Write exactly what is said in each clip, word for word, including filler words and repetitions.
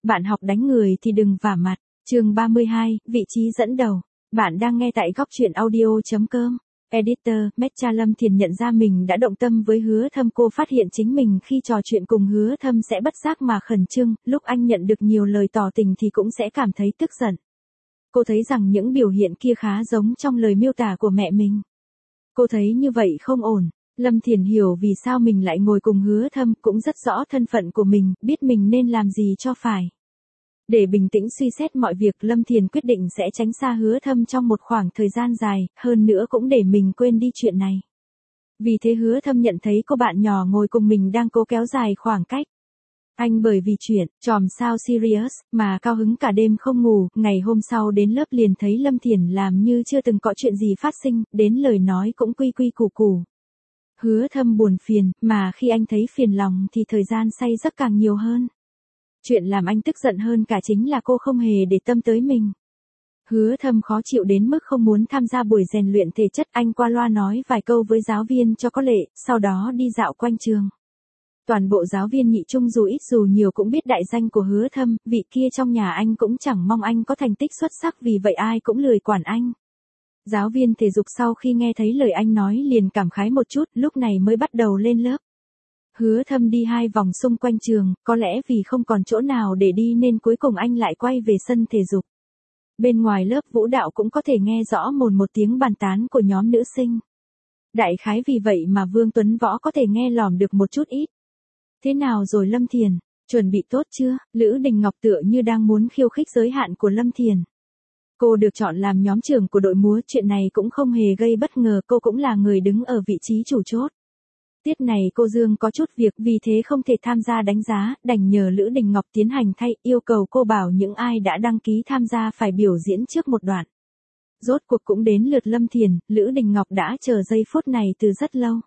Bạn học đánh người thì đừng vả mặt. Chương ba mươi hai, vị trí dẫn đầu. Bạn đang nghe tại góc truyện audio chấm com. Editor, Mecha Lâm Thiền nhận ra mình đã động tâm với Hứa Thâm. Cô phát hiện chính mình khi trò chuyện cùng Hứa Thâm sẽ bất giác mà khẩn trương, lúc anh nhận được nhiều lời tỏ tình thì cũng sẽ cảm thấy tức giận. Cô thấy rằng những biểu hiện kia khá giống trong lời miêu tả của mẹ mình. Cô thấy như vậy không ổn. Lâm Thiền hiểu vì sao mình lại ngồi cùng Hứa Thâm, cũng rất rõ thân phận của mình, biết mình nên làm gì cho phải. Để bình tĩnh suy xét mọi việc, Lâm Thiền quyết định sẽ tránh xa Hứa Thâm trong một khoảng thời gian dài, hơn nữa cũng để mình quên đi chuyện này. Vì thế Hứa Thâm nhận thấy cô bạn nhỏ ngồi cùng mình đang cố kéo dài khoảng cách. Anh bởi vì chuyện tròm sao Sirius mà cao hứng cả đêm không ngủ, ngày hôm sau đến lớp liền thấy Lâm Thiền làm như chưa từng có chuyện gì phát sinh, đến lời nói cũng quy quy củ củ. Hứa Thâm buồn phiền, mà khi anh thấy phiền lòng thì thời gian say giấc càng nhiều hơn. Chuyện làm anh tức giận hơn cả chính là cô không hề để tâm tới mình. Hứa Thâm khó chịu đến mức không muốn tham gia buổi rèn luyện thể chất, anh qua loa nói vài câu với giáo viên cho có lệ, sau đó đi dạo quanh trường. Toàn bộ giáo viên nhị trung dù ít dù nhiều cũng biết đại danh của Hứa Thâm, vị kia trong nhà anh cũng chẳng mong anh có thành tích xuất sắc, vì vậy ai cũng lười quản anh. Giáo viên thể dục sau khi nghe thấy lời anh nói liền cảm khái một chút, lúc này mới bắt đầu lên lớp. Hứa Thâm đi hai vòng xung quanh trường, có lẽ vì không còn chỗ nào để đi nên cuối cùng anh lại quay về sân thể dục. Bên ngoài lớp vũ đạo cũng có thể nghe rõ mồn một tiếng bàn tán của nhóm nữ sinh. Đại khái vì vậy mà Vương Tuấn Võ có thể nghe lỏm được một chút ít. Thế nào rồi Lâm Thiền, chuẩn bị tốt chưa? Lữ Đình Ngọc tựa như đang muốn khiêu khích giới hạn của Lâm Thiền. Cô được chọn làm nhóm trưởng của đội múa, chuyện này cũng không hề gây bất ngờ, cô cũng là người đứng ở vị trí chủ chốt. Tiết này cô Dương có chút việc, vì thế không thể tham gia đánh giá, đành nhờ Lữ Đình Ngọc tiến hành thay, yêu cầu cô bảo những ai đã đăng ký tham gia phải biểu diễn trước một đoạn. Rốt cuộc cũng đến lượt Lâm Thiền, Lữ Đình Ngọc đã chờ giây phút này từ rất lâu.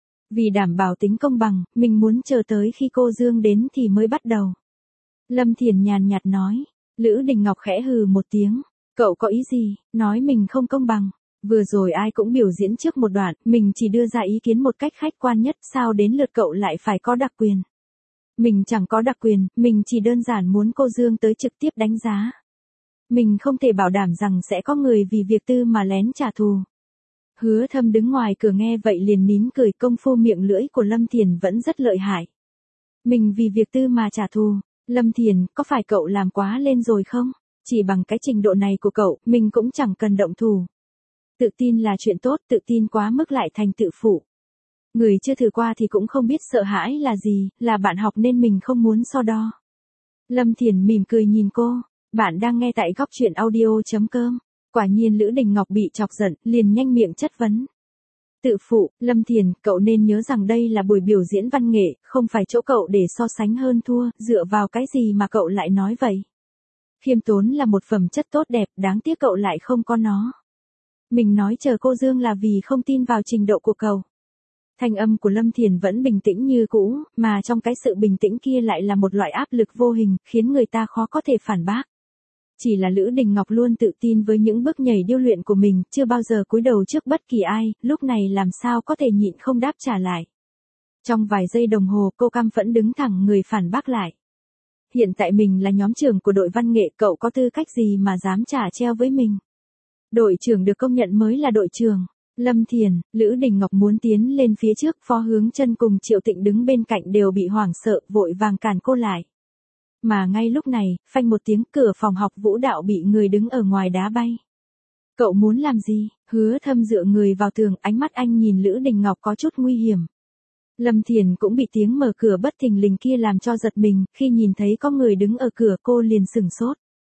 Vì đảm bảo tính công bằng, mình muốn chờ tới khi cô Dương đến thì mới bắt đầu. Lâm Thiền nhàn nhạt nói. Lữ Đình Ngọc khẽ hừ một tiếng. Cậu có ý gì, nói mình không công bằng? Vừa rồi ai cũng biểu diễn trước một đoạn, mình chỉ đưa ra ý kiến một cách khách quan nhất, sao đến lượt cậu lại phải có đặc quyền? Mình chẳng có đặc quyền, mình chỉ đơn giản muốn cô Dương tới trực tiếp đánh giá. Mình không thể bảo đảm rằng sẽ có người vì việc tư mà lén trả thù. Hứa Thâm đứng ngoài cửa nghe vậy liền nín cười, công phu miệng lưỡi của Lâm Thiền vẫn rất lợi hại. Mình vì việc tư mà trả thù, Lâm Thiền, có phải cậu làm quá lên rồi không? Chỉ bằng cái trình độ này của cậu, mình cũng chẳng cần động thủ. Tự tin là chuyện tốt, tự tin quá mức lại thành tự phụ. Người chưa thử qua thì cũng không biết sợ hãi là gì, là bạn học nên mình không muốn so đo. Lâm Thiền mỉm cười nhìn cô, bạn đang nghe tại góc truyện audio chấm com. Quả nhiên Lữ Đình Ngọc bị chọc giận, liền nhanh miệng chất vấn. Tự phụ, Lâm Thiền, cậu nên nhớ rằng đây là buổi biểu diễn văn nghệ, không phải chỗ cậu để so sánh hơn thua, dựa vào cái gì mà cậu lại nói vậy? Khiêm tốn là một phẩm chất tốt đẹp, đáng tiếc cậu lại không có nó. Mình nói chờ cô Dương là vì không tin vào trình độ của cậu. Thanh âm của Lâm Thiền vẫn bình tĩnh như cũ, mà trong cái sự bình tĩnh kia lại là một loại áp lực vô hình, khiến người ta khó có thể phản bác. Chỉ là Lữ Đình Ngọc luôn tự tin với những bước nhảy điêu luyện của mình, chưa bao giờ cúi đầu trước bất kỳ ai, lúc này làm sao có thể nhịn không đáp trả lại. Trong vài giây đồng hồ cô căm phẫn đứng thẳng người phản bác lại. Hiện tại mình là nhóm trưởng của đội văn nghệ, cậu có tư cách gì mà dám trả treo với mình? Đội trưởng được công nhận mới là đội trưởng. Lâm Thiền, Lữ Đình Ngọc muốn tiến lên phía trước, Phó Hướng Chân cùng Triệu Tịnh đứng bên cạnh đều bị hoảng sợ, vội vàng cản cô lại. Mà ngay lúc này, phanh một tiếng, cửa phòng học vũ đạo bị người đứng ở ngoài đá bay. Cậu muốn làm gì? Hứa Thâm dựa người vào tường, ánh mắt anh nhìn Lữ Đình Ngọc có chút nguy hiểm. Lâm Thiền cũng bị tiếng mở cửa bất thình lình kia làm cho giật mình, khi nhìn thấy có người đứng ở cửa cô liền sửng sốt.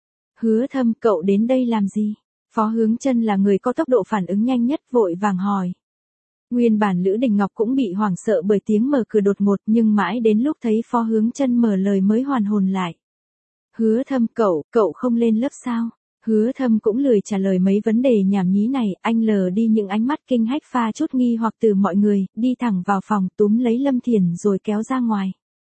Hứa Thâm, cậu đến đây làm gì? Phó Hướng Chân là người có tốc độ phản ứng nhanh nhất, vội vàng hỏi. Nguyên bản Lữ Đình Ngọc cũng bị hoảng sợ bởi tiếng mở cửa đột ngột, nhưng mãi đến lúc thấy Phó Hướng Chân mở lời mới hoàn hồn lại. Hứa Thâm, cậu, cậu không lên lớp sao? Hứa Thâm cũng lười trả lời mấy vấn đề nhảm nhí này, anh lờ đi những ánh mắt kinh hách pha chút nghi hoặc từ mọi người, đi thẳng vào phòng túm lấy Lâm Thiền rồi kéo ra ngoài.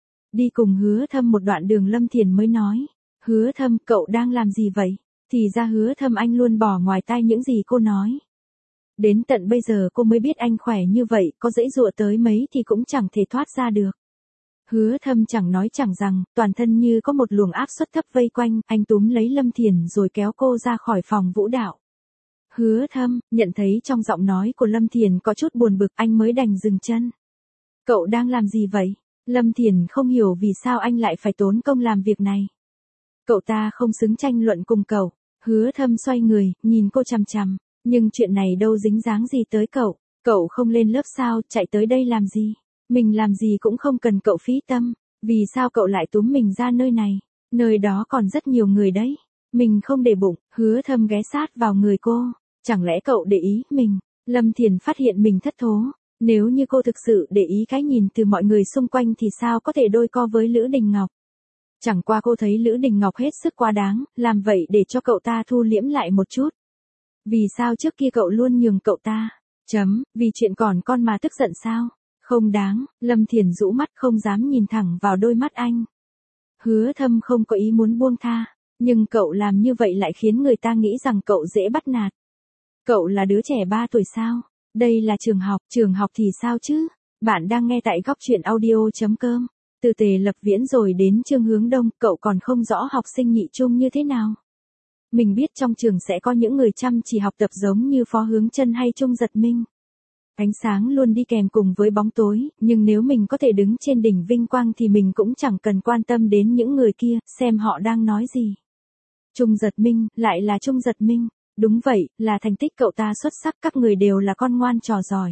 Đi cùng Hứa Thâm một đoạn đường Lâm Thiền mới nói. Hứa Thâm, cậu đang làm gì vậy? Thì ra Hứa Thâm anh luôn bỏ ngoài tai những gì cô nói. Đến tận bây giờ cô mới biết anh khỏe như vậy, có dãy dụa tới mấy thì cũng chẳng thể thoát ra được. Hứa Thâm chẳng nói chẳng rằng, toàn thân như có một luồng áp suất thấp vây quanh, anh túm lấy Lâm Thiền rồi kéo cô ra khỏi phòng vũ đạo. Hứa Thâm, nhận thấy trong giọng nói của Lâm Thiền có chút buồn bực, anh mới đành dừng chân. Cậu đang làm gì vậy? Lâm Thiền không hiểu vì sao anh lại phải tốn công làm việc này. Cậu ta không xứng tranh luận cùng cậu. Hứa Thâm xoay người, nhìn cô chằm chằm. Nhưng chuyện này đâu dính dáng gì tới cậu. Cậu không lên lớp sao, chạy tới đây làm gì? Mình làm gì cũng không cần cậu phí tâm. Vì sao cậu lại túm mình ra nơi này? Nơi đó còn rất nhiều người đấy. Mình không để bụng. Hứa Thâm ghé sát vào người cô. Chẳng lẽ cậu để ý mình? Lâm Thiền phát hiện mình thất thố. Nếu như cô thực sự để ý cái nhìn từ mọi người xung quanh thì sao có thể đôi co với Lữ Đình Ngọc? Chẳng qua cô thấy Lữ Đình Ngọc hết sức quá đáng, làm vậy để cho cậu ta thu liễm lại một chút. Vì sao trước kia cậu luôn nhường cậu ta? Chấm, vì chuyện còn con mà tức giận sao? Không đáng, Lâm Thiền rũ mắt không dám nhìn thẳng vào đôi mắt anh. Hứa Thâm không có ý muốn buông tha, nhưng cậu làm như vậy lại khiến người ta nghĩ rằng cậu dễ bắt nạt. Cậu là đứa trẻ ba tuổi sao? Đây là trường học, trường học thì sao chứ? Bạn đang nghe tại góc truyện audio.com. Từ Tề Lập Viễn rồi đến Trương Hướng Đông, cậu còn không rõ học sinh nhị trung như thế nào. Mình biết trong trường sẽ có những người chăm chỉ học tập giống như Phó Hướng Chân hay Trung Giật Minh. Ánh sáng luôn đi kèm cùng với bóng tối, nhưng nếu mình có thể đứng trên đỉnh vinh quang thì mình cũng chẳng cần quan tâm đến những người kia, xem họ đang nói gì. Trung Giật Minh, lại là Trung Giật Minh. Đúng vậy, là thành tích cậu ta xuất sắc, các người đều là con ngoan trò giỏi.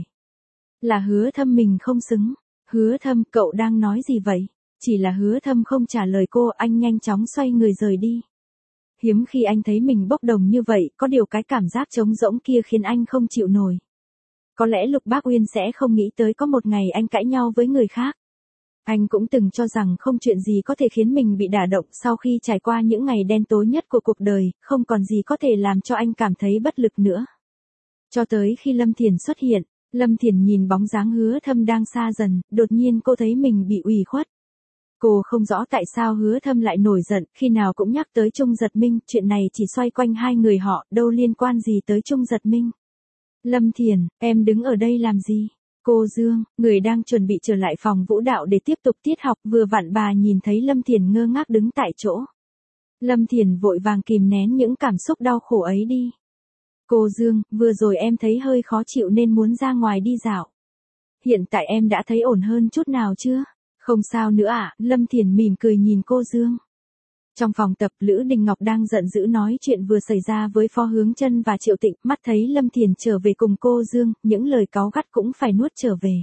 Là Hứa Thâm mình không xứng. Hứa Thâm, cậu đang nói gì vậy? Chỉ là Hứa Thâm không trả lời cô, anh nhanh chóng xoay người rời đi. Hiếm khi anh thấy mình bốc đồng như vậy, có điều cái cảm giác trống rỗng kia khiến anh không chịu nổi. Có lẽ Lục Bác Uyên sẽ không nghĩ tới có một ngày anh cãi nhau với người khác. Anh cũng từng cho rằng không chuyện gì có thể khiến mình bị đả động, sau khi trải qua những ngày đen tối nhất của cuộc đời, không còn gì có thể làm cho anh cảm thấy bất lực nữa. Cho tới khi Lâm Thiền xuất hiện, Lâm Thiền nhìn bóng dáng Hứa Thâm đang xa dần, đột nhiên cô thấy mình bị ủy khuất. Cô không rõ tại sao Hứa Thâm lại nổi giận, khi nào cũng nhắc tới Trung Giật Minh, chuyện này chỉ xoay quanh hai người họ, đâu liên quan gì tới Trung Giật Minh. Lâm Thiền, em đứng ở đây làm gì? Cô Dương, người đang chuẩn bị trở lại phòng vũ đạo để tiếp tục tiết học, vừa vặn bà nhìn thấy Lâm Thiền ngơ ngác đứng tại chỗ. Lâm Thiền vội vàng kìm nén những cảm xúc đau khổ ấy đi. Cô Dương, vừa rồi em thấy hơi khó chịu nên muốn ra ngoài đi dạo. Hiện tại em đã thấy ổn hơn chút nào chưa? Không sao nữa ạ, à? Lâm Thiền mỉm cười nhìn cô Dương. Trong phòng tập, Lữ Đình Ngọc đang giận dữ nói chuyện vừa xảy ra với Phó Hướng Chân và Triệu Tịnh, mắt thấy Lâm Thiền trở về cùng cô Dương, những lời cáu gắt cũng phải nuốt trở về.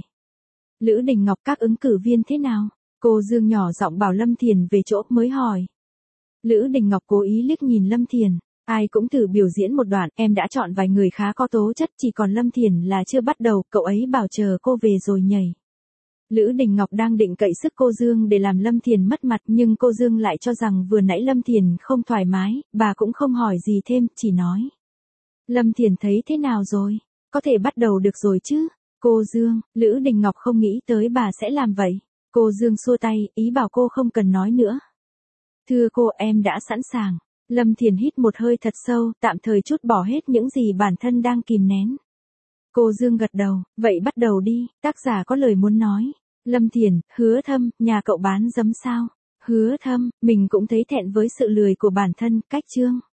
Lữ Đình Ngọc, các ứng cử viên thế nào? Cô Dương nhỏ giọng bảo Lâm Thiền về chỗ mới hỏi. Lữ Đình Ngọc cố ý liếc nhìn Lâm Thiền. Ai cũng thử biểu diễn một đoạn, em đã chọn vài người khá có tố chất, chỉ còn Lâm Thiền là chưa bắt đầu, cậu ấy bảo chờ cô về rồi nhảy. Lữ Đình Ngọc đang định cậy sức cô Dương để làm Lâm Thiền mất mặt, nhưng cô Dương lại cho rằng vừa nãy Lâm Thiền không thoải mái, bà cũng không hỏi gì thêm, chỉ nói. Lâm Thiền thấy thế nào rồi? Có thể bắt đầu được rồi chứ? Cô Dương, Lữ Đình Ngọc không nghĩ tới bà sẽ làm vậy. Cô Dương xua tay, ý bảo cô không cần nói nữa. Thưa cô, em đã sẵn sàng. Lâm Thiền hít một hơi thật sâu, tạm thời trút bỏ hết những gì bản thân đang kìm nén. Cô Dương gật đầu, vậy bắt đầu đi, tác giả có lời muốn nói. Lâm Thiền, Hứa Thâm, nhà cậu bán giấm sao? Hứa Thâm, mình cũng thấy thẹn với sự lười của bản thân, cách chương.